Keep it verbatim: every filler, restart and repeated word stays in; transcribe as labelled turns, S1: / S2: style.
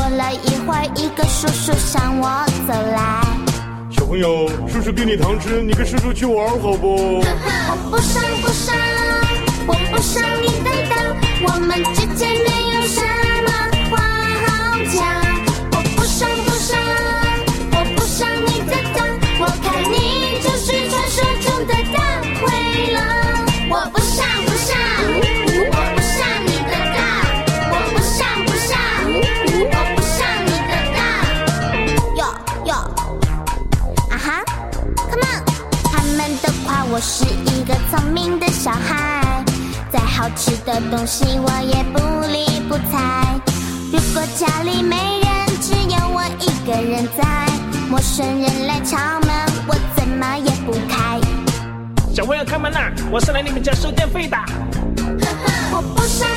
S1: 了一会儿，一个叔叔向我走来。
S2: 小朋友，叔叔给你糖吃，你跟叔叔去玩好不？
S1: 我不想不想，我不想你担当，我们之间没有什么话好讲。我不想不想，我不想你担当，我看你就是传说中的大灰狼。我不想不想，我不想你担当，我不想不想，我不想你担当。哟哟，啊哈 ，Come on！ 他们都夸我是一个聪明的小孩，再好吃的东西我也不理不睬。如果家里没人，只有我一个人在，陌生人来敲门，我怎么也不开。
S3: 小朋友开门啦！我是来你们家收电费的。
S1: 我不想